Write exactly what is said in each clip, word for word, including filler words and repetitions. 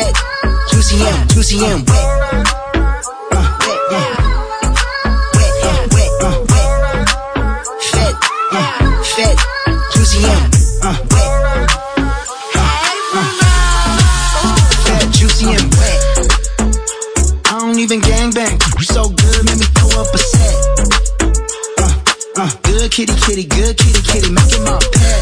fat, juicy and, juicy and wet. Uh, wet, uh, wet, uh, wet, uh, wet. Fat, uh, fat, juicy and, uh, wet. Uh, uh, fat, juicy and wet. I don't even gangbang, you so good, make me throw up a set. Uh, uh, good kitty, kitty, good kitty, kitty, make it my pet.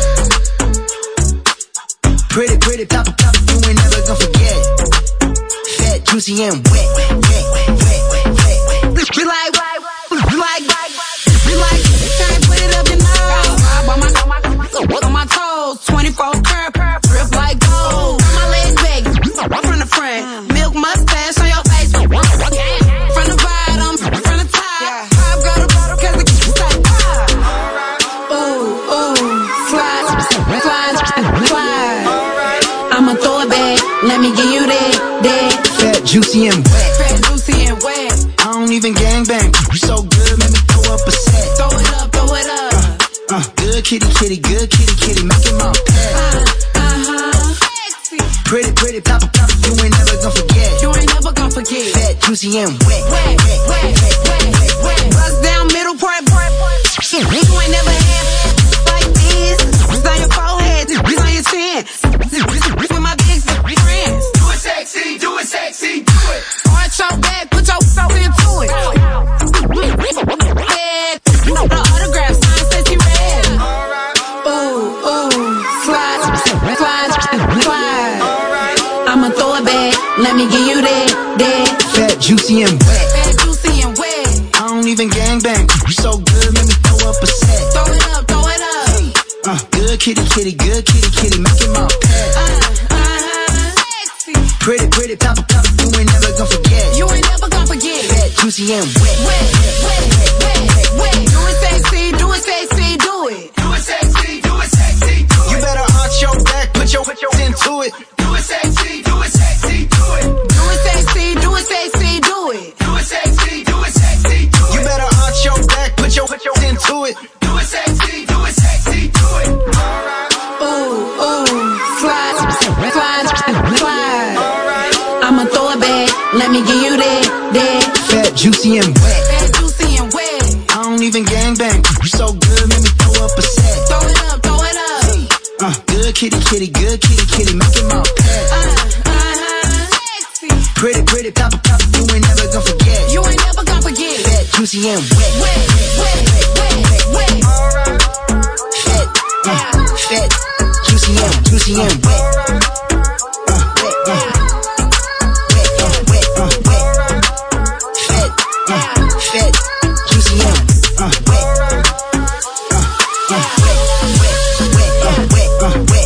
Pretty, pretty, papa, papa, you ain't never gonna forget. Fat, juicy, and wet, wet, wet, wet, wet, wet. We like, we like, we like, can't put it up your nose. On my, on my toes, twenty-four curve, drip like gold. On my leg back, from the front, milk mustache on your face. From the bottom, from the top, pop go to bottom, cause the kiss like pop. Ooh, ooh, slide, slide, slide. I'ma throw it back, let me give you that, that. Fat, juicy, and wet. Fat, juicy, and wet. I don't even gangbang, you so good, make me throw up a set. Throw it up, throw it up. Uh, uh, good kitty, kitty, good kitty, kitty, make it my pet. Uh, uh-huh. Sexy. Pretty, pretty, papa, papa, you ain't never gonna forget. You ain't never gonna forget. Fat, juicy, and wet. Wet, wet, wet, wet, wet, wet, wet. Bust down, middle part, part, part. You ain't never had like this. It's on your forehead, it's on your chin. With my big friends. Do it sexy, do it sexy, do it. Arch your back, put your self into it. Head, the autograph sign says you read. Ooh, ooh, slide, slide, slide. I'ma throw it back, let me give you that, that. Fat, juicy, and wet. Fat, juicy, and wet. I don't even gangbang, you so good, make me throw up a set. Throw it up, throw it up. Uh, good kitty, kitty, good kitty, kitty, make it my pet. Uh, uh-huh. Sexy. Pretty, pretty, papa, papa, you ain't never gonna forget. You ain't never gonna forget. Fat, juicy, and wet. Wet, wet, wet, wet, wet. Do it sexy, do it sexy, do it. Do it sexy, do it sexy, do it. You better arch your back, put your, put your into it. Do it sexy, do it sexy, do it. Do it sexy, do it sexy, do it. Do it sexy, do it sexy, do it. You better arch your back, put your, put your into it. Do it sexy, do it sexy, do it. Ooh, ooh, slide, slide, slide. I'ma throw it back, let me give you that, that. Fat, juicy, and wet. Fat, juicy, and wet. I don't even gangbang, you so good, make me throw up a set. Throw it up, throw it up. Uh, good kitty, kitty, good kitty, kitty, make it my pet. Uh, uh-huh. Sexy. Pretty, pretty, papa, papa, you ain't never gonna forget. You ain't never gonna forget. Fat, juicy, and wet. Wet, wet, wet, wet, wet, wet. Fat, uh, fat, juicy, and, juicy, and wet. Uh, wet, uh, wet, uh, wet, uh, wet. Fat, uh, fat, juicy, and, uh, wet. Uh, uh, wet, wet, wet, uh, wet, uh, wet.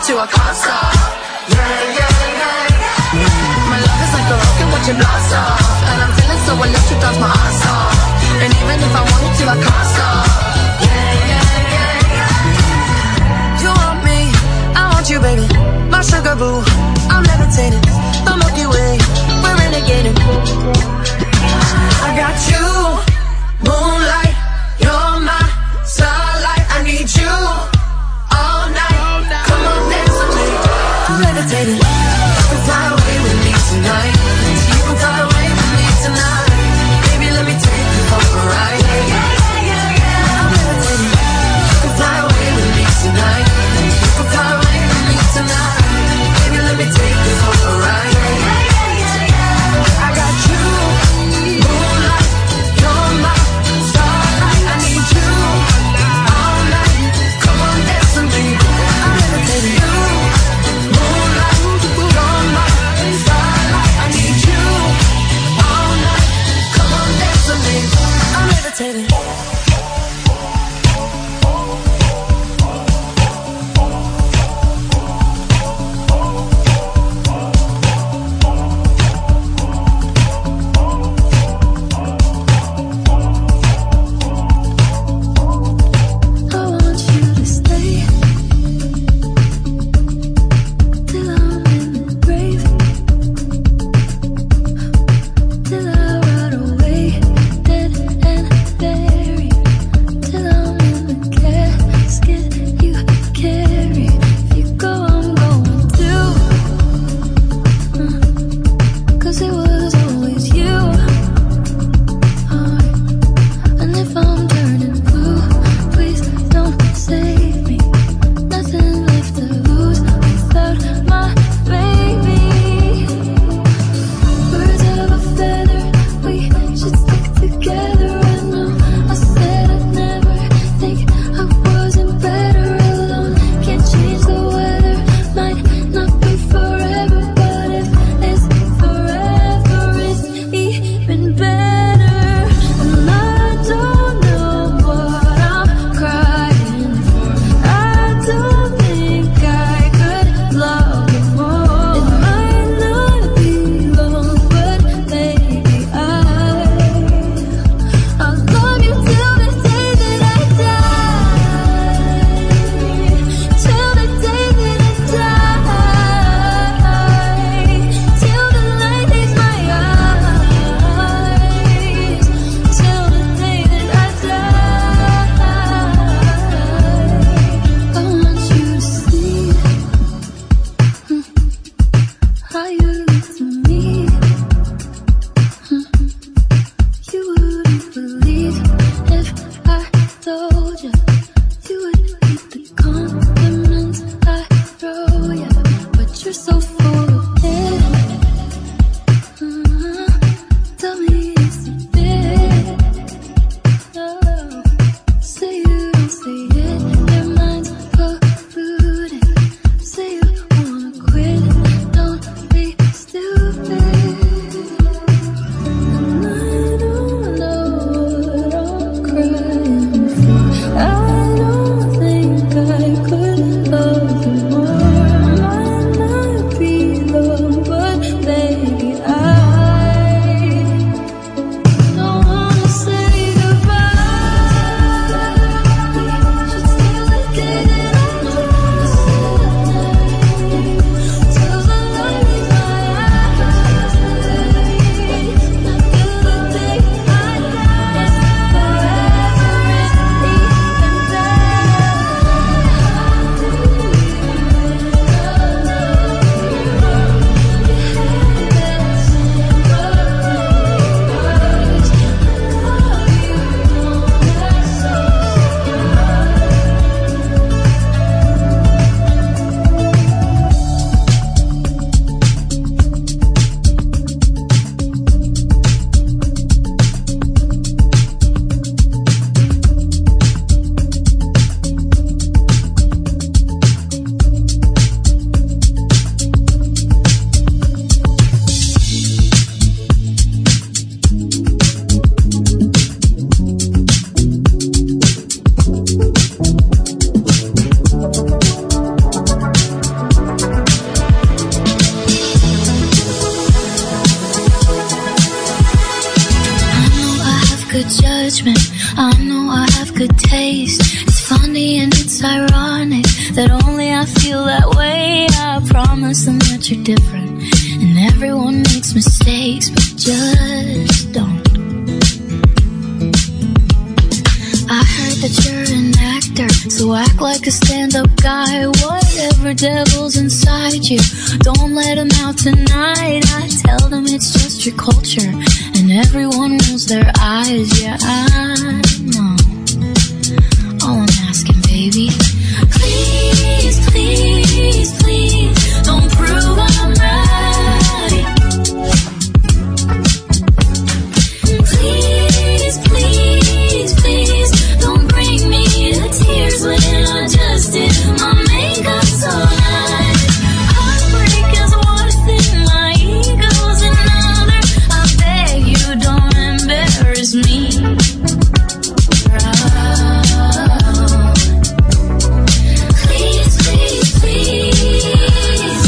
to, I can't stop. Yeah, yeah, yeah, yeah. My love is like a rocket watching blast off, and I'm feeling so electric, that's my ass off. And even if I wanted to, I can't stop. Yeah, yeah, yeah, yeah. You want me, I want you, baby. My sugar boo, I'm levitating. The Milky Way, we're renegading. I got you, moonlight, you're my starlight. I need you all night. Come on, dance with me. I'm levitating. You can fly away with me tonight. You can fly away with me tonight. Baby, let me take you for a ride. Yeah, yeah, yeah, yeah. I'm levitating. You can fly away with me tonight. You can fly away with me tonight. Baby, let me take you for a ride. Yeah, yeah, yeah, yeah. I got you, moonlight, good judgment. I know I have good taste. It's funny and it's ironic that only I feel that way. I promise them that you're different, and everyone makes mistakes, but just don't. I heard that you're an actor, so act like a stand-up guy. Whatever devil's inside you, don't let him out tonight. I tell them it's just your culture, and everyone rolls their eyes. Yeah, I know. All I'm asking, baby, please, please, please, don't prove I'm right. Please, please, please, don't bring me to tears when I just did my makeup so nice. Heartbreak is one thing, my ego's another. I beg you, don't embarrass me. Please, please, please.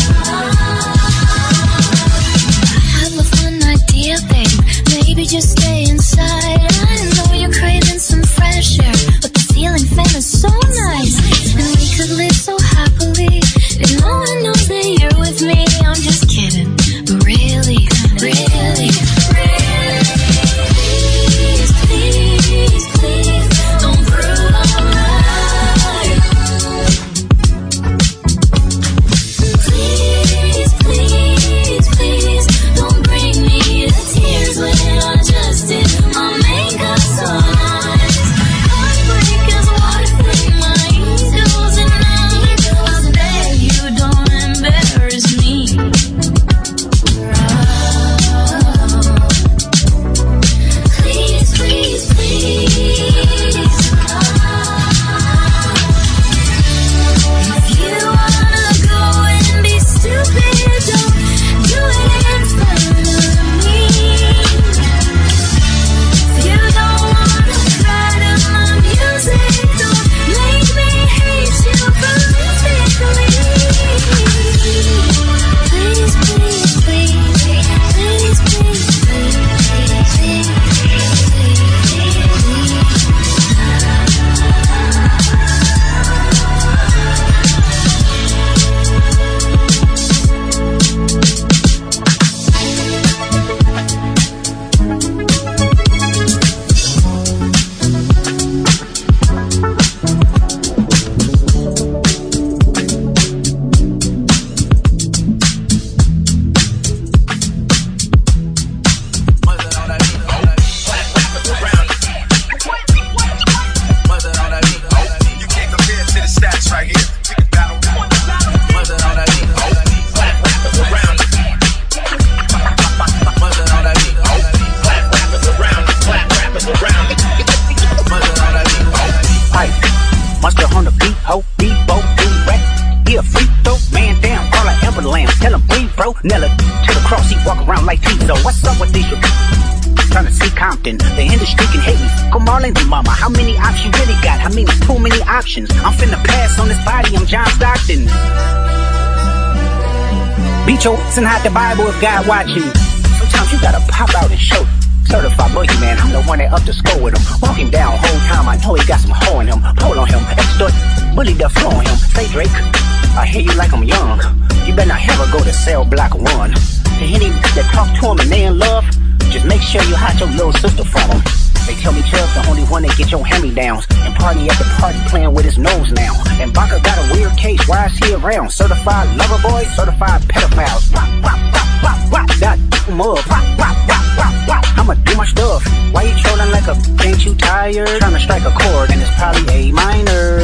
I have a fun idea, babe. Maybe just stay inside. I know you're craving some fresh air, but the ceiling fan is so nice, and we could live so happily if no one knows that you're with me. I'm just kidding, but really, really, really, please, please, please, don't prove I'm right. Please, please, please, don't bring me to tears when I just did my makeup so nice. Heartbreak is one thing, my ego's another. I beg you, don't embarrass me. Please, please, please. If you wanna go and be stupid, don't do it in front of me. If you don't wanna cry to my music, don't make me hate you politically. Please, please, please, please, please, please, Monster on the beat, ho, Bebo, D-Rap. Yeah, freak throw, man down, call her Amber Lamb. Tell him breathe, bro, Nella to the cross, he walk around like Tizo. What's up with these? Trying to see Compton, the industry can hate me. Go Marlon and Mama, how many options you really got? I mean, too many options. I'm finna pass on this body, I'm John Stockton. Beat your ass and hide the Bible if God watching. Sometimes you gotta pop out and show. Certified boogeyman, I'm the one that up the score with him. Walk him down, whole time I know he got some hoe in him. Pull on him, extort, bully the flow on him. Say Drake, I hear you like I'm young. You better not ever go to cell block one. To any that talk to him and they in love, just make sure you hide your little sister from him. They tell me Chubb's the only one that get your hand-me-downs, and party at the party playing with his nose now. And Baca got a weird case, why is he around? Certified lover boy, certified pedophiles. Wop, wop, wop, wop, wop, that mug. Wop, wop, wop, wop, wop. I'ma do my stuff. Why you trolling like a, ain't you tired? Trying to strike a chord and it's probably A minor.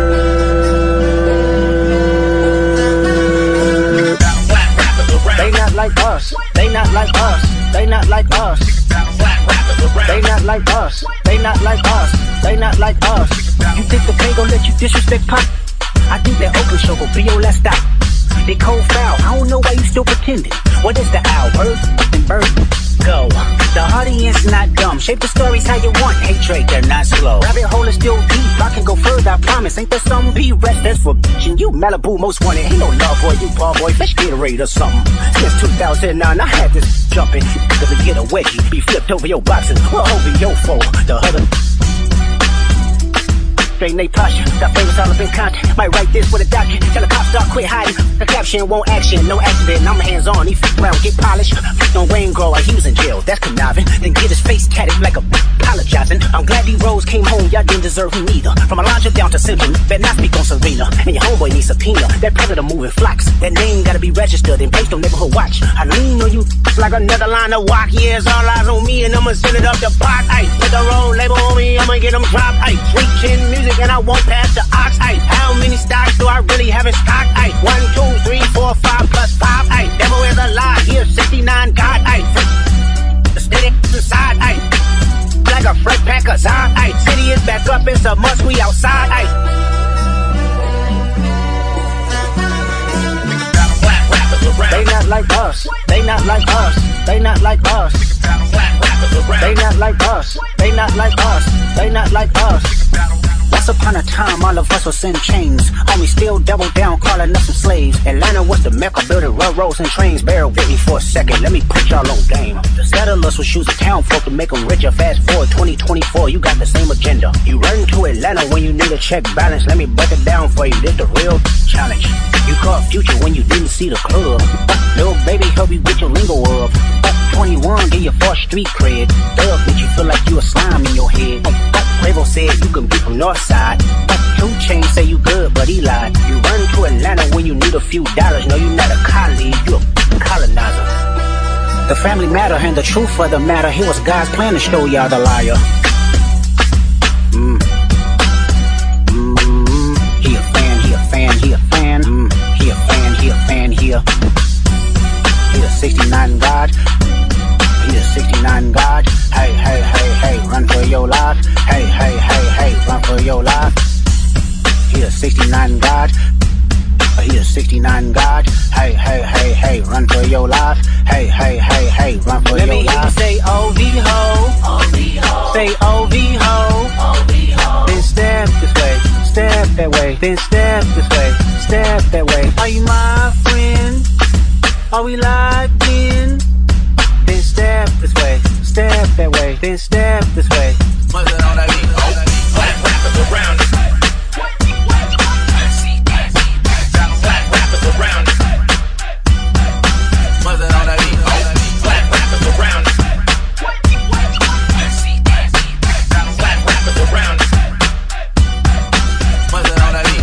They not like us, they not like us, they not like us. They not like us, they not like us, they not like us. You think the pay gon' let you disrespect Pop? I think that Oakland show gon' be your last stop. They cold foul, I don't know why you still pretending. What is the owl? Bird and bird. Go. The audience not dumb. Shape the stories how you want. Hatred, they're not slow. Rabbit hole is still deep. I can go further, I promise. Ain't there some B-rest that's for bitchin'? You Malibu most wanted. Ain't no love boy, you ball boy. Fish Gatorade or something. Since two thousand nine, I had this jumping. Cause to get a wedgie, be flipped over your boxing. Well, over your foe. The other. Straighten they posture, got flavors all up in content. Might write this with a doctor, tell the cops start quit hiding. The caption won't action, no accident, I'm hands on. He f*** around, get polished. Flipped on Wayne Grow, he was in jail, that's conniving. Then get his face tatted like a apologizing. I'm glad D-Rose came home, y'all didn't deserve him either. From Alondra down to Central, better not speak on Serena. And your homeboy needs subpoena, that predator moving flocks. That name gotta be registered and placed on neighborhood watch. I lean on you like another line of walk. Yeah, it's all eyes on me and I'ma send it up the pot. Ay, put the road label on me, I'ma get them dropped. Ay, sweet chin music and I won't pass the ox. Ay, how many stocks do I really have in stock? Ay, one, two, three, four, five plus five. Ay, devil is a lie. Here, sixty-nine God. Ay, the steady inside. Ay, like a fresh pack of Zod. Ay, city is back up. It's a must. We outside. Ay. They not like us. They not like us. They not like us. They not like us. They not like us. They not like us. Once upon a time, all of us was in chains. Homie still double down, calling us some slaves. Atlanta was the mecca, building railroads and trains. Bear with me for a second, let me put y'all on game. The settlers was using town folk to make them richer. Fast forward twenty twenty-four, you got the same agenda. You run to Atlanta when you need a check balance. Let me break it down for you, this the real challenge. You caught Future when you didn't see the club. Little baby help you get your lingo up. twenty-one, get your first street cred. Thug make you feel like you a slime in your head. Quavo said you can be from Northside. Two Chainz say you good, but he lied. You run to Atlanta when you need a few dollars. No, you're not a colleague, you a colonizer. The family matter and the truth of the matter. Here was God's plan to show y'all the liar. Mm. Mm. He a fan, he a fan, he a fan. Mm. He a fan, he a fan, he a. He a sixty-nine God. He a sixty-nine God. Hey, hey, hey, hey, run for your life. Hey, hey, hey, hey, run for your life. He a sixty-nine God. He a sixty-nine God. Hey, hey, hey, hey, run for your life. Hey, hey, hey, hey, run for Let your me life. say O V ho. O V ho. Say O V ho. O V ho. Then step this way, step that way. Then step this way, step that way. Are you my friend? Are we locked in? Then step this way, step that way. Then step this way. What's it on that beat? Oh, black rappers around us. Black rappers around us. What's it on that beat? Oh, black rappers around us. Black rappers around us. What's it on that beat?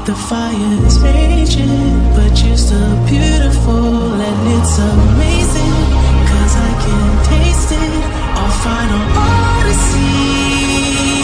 The fire is raging, but you're still beautiful, and it's amazing, cause I can taste it. Our final odyssey.